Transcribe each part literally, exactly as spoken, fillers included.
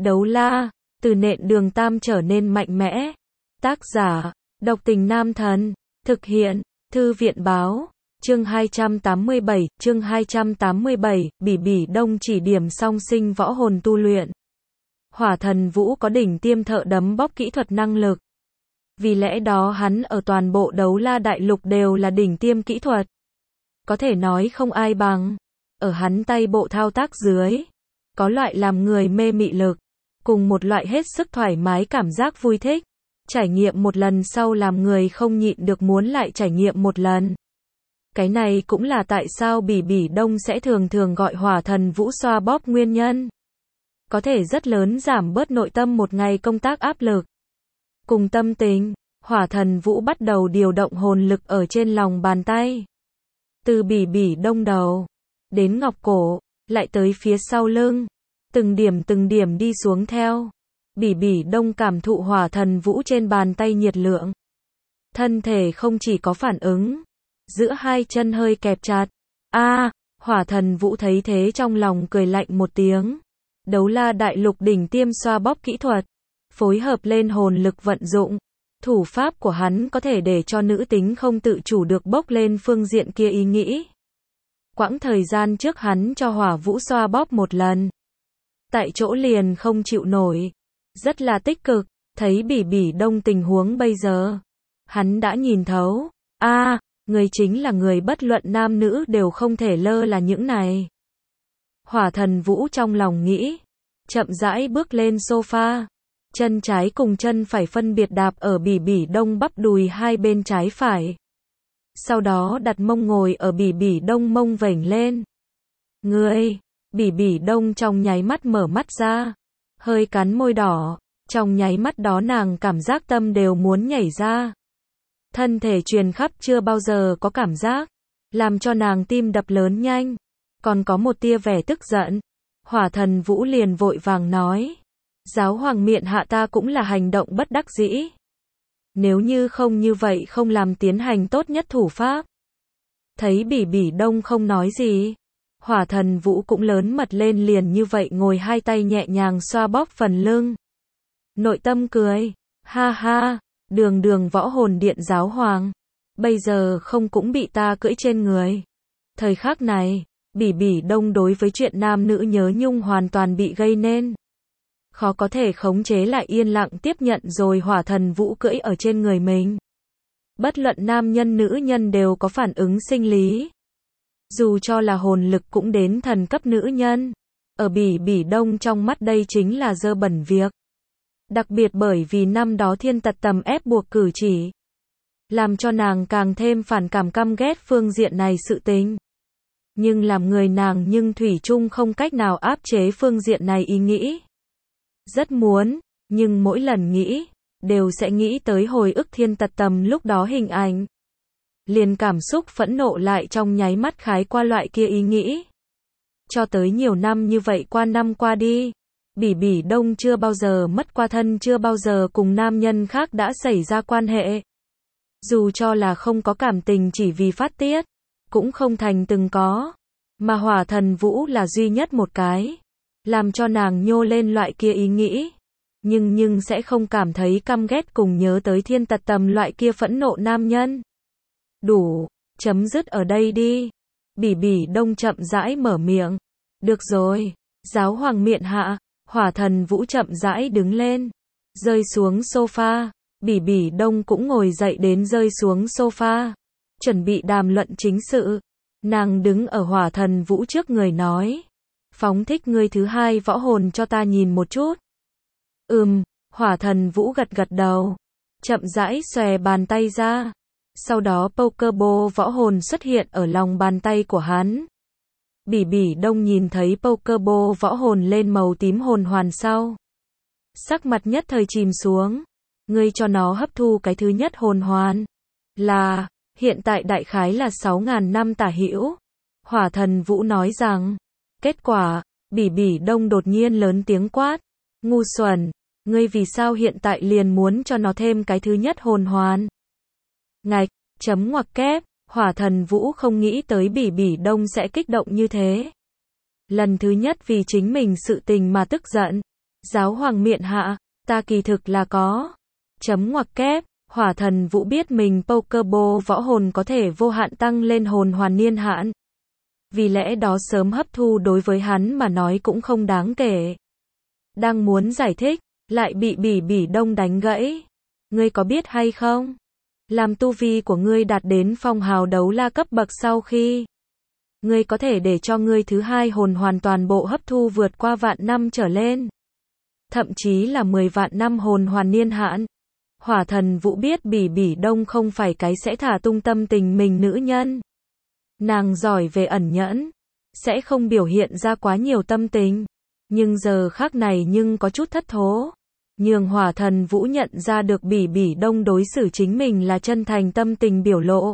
Đấu la, từ nện đường tam trở nên mạnh mẽ. Tác giả, độc tình nam thần. Thực hiện, thư viện báo. Chương hai trăm tám mươi bảy, chương hai trăm tám mươi bảy, Bỉ Bỉ Đông chỉ điểm song sinh võ hồn tu luyện. Hỏa Thần Vũ có đỉnh tiêm thợ đấm bóp kỹ thuật năng lực. Vì lẽ đó hắn ở toàn bộ đấu la đại lục đều là đỉnh tiêm kỹ thuật. Có thể nói không ai bằng. Ở hắn tay bộ thao tác dưới, có loại làm người mê mị lực, cùng một loại hết sức thoải mái cảm giác vui thích. Trải nghiệm một lần sau làm người không nhịn được muốn lại trải nghiệm một lần. Cái này cũng là tại sao Bỉ Bỉ Đông sẽ thường thường gọi Hỏa Thần Vũ xoa bóp nguyên nhân. Có thể rất lớn giảm bớt nội tâm một ngày công tác áp lực. Cùng tâm tình, Hỏa Thần Vũ bắt đầu điều động hồn lực ở trên lòng bàn tay. Từ Bỉ Bỉ Đông đầu, đến ngọc cổ, lại tới phía sau lưng. Từng điểm từng điểm đi xuống theo. Bỉ Bỉ Đông cảm thụ Hỏa Thần Vũ trên bàn tay nhiệt lượng. Thân thể không chỉ có phản ứng, giữa hai chân hơi kẹp chặt. A, à, Hỏa Thần Vũ thấy thế trong lòng cười lạnh một tiếng. Đấu la đại lục đỉnh tiêm xoa bóp kỹ thuật, phối hợp lên hồn lực vận dụng. Thủ pháp của hắn có thể để cho nữ tính không tự chủ được bốc lên phương diện kia ý nghĩ. Quãng thời gian trước hắn cho Hỏa Vũ xoa bóp một lần. Tại chỗ liền không chịu nổi. Rất là tích cực, thấy Bỉ Bỉ Đông tình huống bây giờ. Hắn đã nhìn thấu. A, à, người chính là người bất luận nam nữ đều không thể lơ là những này. Hỏa Thần Vũ trong lòng nghĩ. Chậm rãi bước lên sofa. Chân trái cùng chân phải phân biệt đạp ở Bỉ Bỉ Đông bắp đùi hai bên trái phải. Sau đó đặt mông ngồi ở Bỉ Bỉ Đông mông vểnh lên. Người, Bỉ Bỉ Đông trong nháy mắt mở mắt ra. Hơi cắn môi đỏ. Trong nháy mắt đó nàng cảm giác tâm đều muốn nhảy ra. Thân thể truyền khắp chưa bao giờ có cảm giác. Làm cho nàng tim đập lớn nhanh. Còn có một tia vẻ tức giận. Hỏa Thần Vũ liền vội vàng nói. Giáo hoàng miện hạ ta cũng là hành động bất đắc dĩ. Nếu như không như vậy không làm tiến hành tốt nhất thủ pháp. Thấy Bỉ Bỉ Đông không nói gì. Hỏa Thần Vũ cũng lớn mật lên liền như vậy ngồi hai tay nhẹ nhàng xoa bóp phần lưng. Nội tâm cười. Ha ha, đường đường võ hồn điện giáo hoàng. Bây giờ không cũng bị ta cưỡi trên người. Thời khắc này, Bỉ Bỉ Đông đối với chuyện nam nữ nhớ nhung hoàn toàn bị gây nên. Khó có thể khống chế lại yên lặng tiếp nhận rồi Hỏa Thần Vũ cưỡi ở trên người mình. Bất luận nam nhân nữ nhân đều có phản ứng sinh lý. Dù cho là hồn lực cũng đến thần cấp nữ nhân. Ở Bỉ Bỉ Đông trong mắt đây chính là dơ bẩn việc. Đặc biệt bởi vì năm đó thiên tật tầm ép buộc cử chỉ. Làm cho nàng càng thêm phản cảm căm ghét phương diện này sự tình. Nhưng làm người nàng nhưng thủy chung không cách nào áp chế phương diện này ý nghĩ. Rất muốn, nhưng mỗi lần nghĩ, đều sẽ nghĩ tới hồi ức thiên tật tầm lúc đó hình ảnh. Liền cảm xúc phẫn nộ lại trong nháy mắt khái qua loại kia ý nghĩ. Cho tới nhiều năm như vậy qua năm qua đi, Bỉ Bỉ Đông chưa bao giờ mất qua thân, chưa bao giờ cùng nam nhân khác đã xảy ra quan hệ. Dù cho là không có cảm tình chỉ vì phát tiết, cũng không thành từng có. Mà Hỏa Thần Vũ là duy nhất một cái. Làm cho nàng nhô lên loại kia ý nghĩ. Nhưng nhưng sẽ không cảm thấy căm ghét cùng nhớ tới thiên tật tầm loại kia phẫn nộ nam nhân. Đủ, chấm dứt ở đây đi. Bỉ Bỉ Đông chậm rãi mở miệng. Được rồi, giáo hoàng miện hạ. Hỏa Thần Vũ chậm rãi đứng lên. Rơi xuống sofa. Bỉ Bỉ Đông cũng ngồi dậy đến rơi xuống sofa. Chuẩn bị đàm luận chính sự. Nàng đứng ở Hỏa Thần Vũ trước người nói. Phóng thích ngươi thứ hai võ hồn cho ta nhìn một chút. Ừm, Hỏa Thần Vũ gật gật đầu. Chậm rãi xòe bàn tay ra. Sau đó Pokeball võ hồn xuất hiện ở lòng bàn tay của hắn. Bỉ Bỉ Đông nhìn thấy Pokeball võ hồn lên màu tím hồn hoàn sau. Sắc mặt nhất thời chìm xuống. Ngươi cho nó hấp thu cái thứ nhất hồn hoàn. Là, hiện tại đại khái là sáu ngàn năm tả hữu. Hỏa Thần Vũ nói rằng. Kết quả, Bỉ Bỉ Đông đột nhiên lớn tiếng quát. Ngu xuẩn, ngươi vì sao hiện tại liền muốn cho nó thêm cái thứ nhất hồn hoàn? Ngạch, chấm ngoặc kép, Hỏa Thần Vũ không nghĩ tới Bỉ Bỉ Đông sẽ kích động như thế. Lần thứ nhất vì chính mình sự tình mà tức giận. Giáo hoàng miện hạ, ta kỳ thực là có. Chấm ngoặc kép, hỏa thần vũ biết mình Pokéball võ hồn có thể vô hạn tăng lên hồn hoàn niên hạn. Vì lẽ đó sớm hấp thu đối với hắn mà nói cũng không đáng kể. Đang muốn giải thích, lại bị Bỉ Bỉ Đông đánh gãy. Ngươi có biết hay không? Làm tu vi của ngươi đạt đến phong hào đấu la cấp bậc sau khi ngươi có thể để cho ngươi thứ hai hồn hoàn toàn bộ hấp thu vượt qua vạn năm trở lên. Thậm chí là mười vạn năm hồn hoàn niên hạn. Hỏa thần vũ biết Bỉ Bỉ Đông không phải cái sẽ thả tung tâm tình mình nữ nhân. Nàng giỏi về ẩn nhẫn, sẽ không biểu hiện ra quá nhiều tâm tình. Nhưng giờ khác này nhưng có chút thất thố. Nhường hỏa thần vũ nhận ra được Bỉ Bỉ Đông đối xử chính mình là chân thành tâm tình biểu lộ.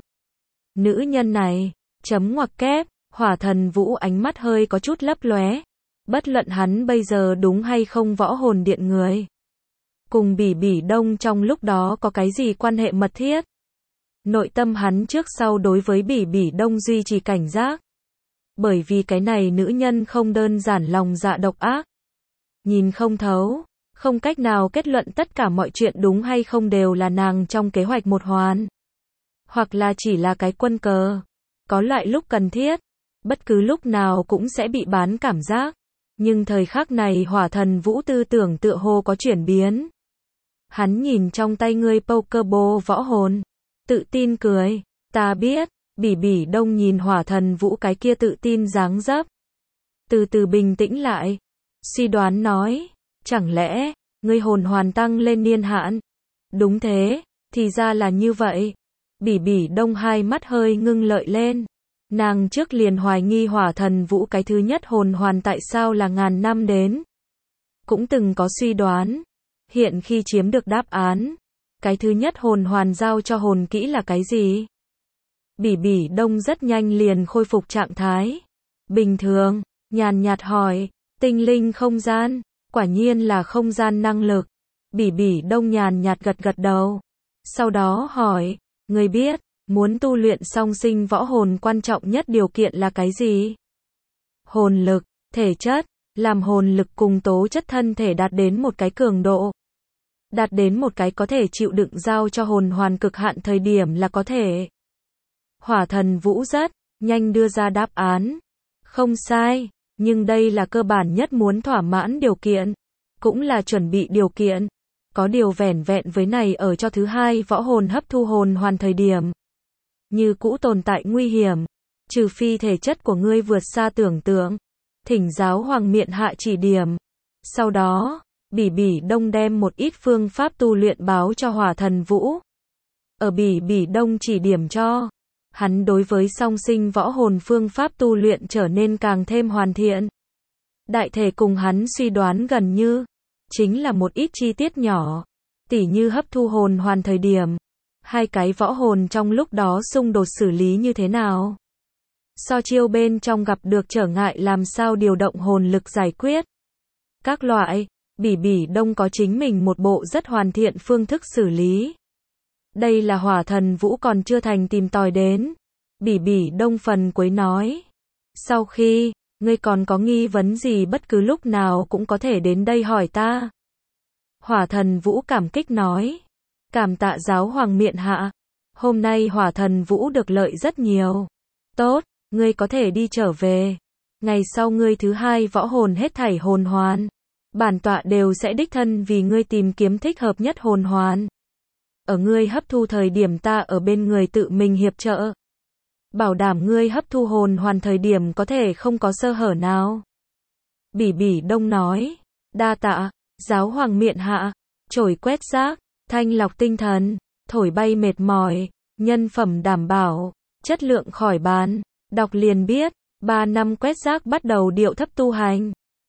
Nữ nhân này, chấm ngoặc kép, hỏa thần vũ ánh mắt hơi có chút lấp lóe. Bất luận hắn bây giờ đúng hay không võ hồn điện người. Cùng Bỉ Bỉ Đông trong lúc đó có cái gì quan hệ mật thiết. Nội tâm hắn trước sau đối với Bỉ Bỉ Đông duy trì cảnh giác. Bởi vì cái này nữ nhân không đơn giản lòng dạ độc ác. Nhìn không thấu, không cách nào kết luận tất cả mọi chuyện đúng hay không đều là nàng trong kế hoạch một hoàn. Hoặc là chỉ là cái quân cờ. Có loại lúc cần thiết, bất cứ lúc nào cũng sẽ bị bán cảm giác. Nhưng thời khắc này hỏa thần vũ tư tưởng tựa hồ có chuyển biến. Hắn nhìn trong tay ngươi Pokéball võ hồn. Tự tin cười. Ta biết. Bỉ Bỉ Đông nhìn hỏa thần vũ cái kia tự tin dáng dấp. Từ từ bình tĩnh lại. Suy đoán nói. Chẳng lẽ, ngươi hồn hoàn tăng lên niên hạn? Đúng thế, thì ra là như vậy. Bỉ Bỉ Đông hai mắt hơi ngưng lợi lên. Nàng trước liền hoài nghi hỏa thần vũ cái thứ nhất hồn hoàn tại sao là ngàn năm đến. Cũng từng có suy đoán. Hiện khi chiếm được đáp án. Cái thứ nhất hồn hoàn giao cho hồn kỹ là cái gì? Bỉ Bỉ Đông rất nhanh liền khôi phục trạng thái. Bình thường, nhàn nhạt hỏi, tinh linh không gian, quả nhiên là không gian năng lực. Bỉ Bỉ Đông nhàn nhạt gật gật đầu. Sau đó hỏi, ngươi biết, muốn tu luyện song sinh võ hồn quan trọng nhất điều kiện là cái gì? Hồn lực, thể chất, làm hồn lực cùng tố chất thân thể đạt đến một cái cường độ. Đạt đến một cái có thể chịu đựng giao cho hồn hoàn cực hạn thời điểm là có thể. Hỏa thần vũ rất nhanh đưa ra đáp án. Không sai, nhưng đây là cơ bản nhất muốn thỏa mãn điều kiện. Cũng là chuẩn bị điều kiện. Có điều vẻn vẹn với này ở cho thứ hai võ hồn hấp thu hồn hoàn thời điểm. Như cũ tồn tại nguy hiểm. Trừ phi thể chất của ngươi vượt xa tưởng tượng. Thỉnh giáo hoàng miện hạ chỉ điểm. Sau đó, Bỉ Bỉ Đông đem một ít phương pháp tu luyện báo cho hỏa thần vũ. Ở Bỉ Bỉ Đông chỉ điểm cho. Hắn đối với song sinh võ hồn phương pháp tu luyện trở nên càng thêm hoàn thiện. Đại thể cùng hắn suy đoán gần như. Chính là một ít chi tiết nhỏ. Tỉ như hấp thu hồn hoàn thời điểm. Hai cái võ hồn trong lúc đó xung đột xử lý như thế nào. So chiêu bên trong gặp được trở ngại làm sao điều động hồn lực giải quyết. Các loại, Bỉ Bỉ Đông có chính mình một bộ rất hoàn thiện phương thức xử lý. Đây là hỏa thần vũ còn chưa thành tìm tòi đến. Bỉ Bỉ Đông phần cuối nói. Sau khi, ngươi còn có nghi vấn gì bất cứ lúc nào cũng có thể đến đây hỏi ta. Hỏa thần vũ cảm kích nói. Cảm tạ giáo hoàng miện hạ. Hôm nay hỏa thần vũ được lợi rất nhiều. Tốt, ngươi có thể đi trở về. Ngày sau ngươi thứ hai võ hồn hết thảy hồn hoàn. Bản tọa đều sẽ đích thân vì ngươi tìm kiếm thích hợp nhất hồn hoàn. Ở ngươi hấp thu thời điểm ta ở bên người tự mình hiệp trợ. Bảo đảm ngươi hấp thu hồn hoàn thời điểm có thể không có sơ hở nào. Bỉ Bỉ Đông nói. Đa tạ, giáo hoàng miện hạ. Chổi quét rác, thanh lọc tinh thần, thổi bay mệt mỏi, nhân phẩm đảm bảo, chất lượng khỏi bán. Đọc liền biết, ba năm quét rác bắt đầu điệu thấp tu hành.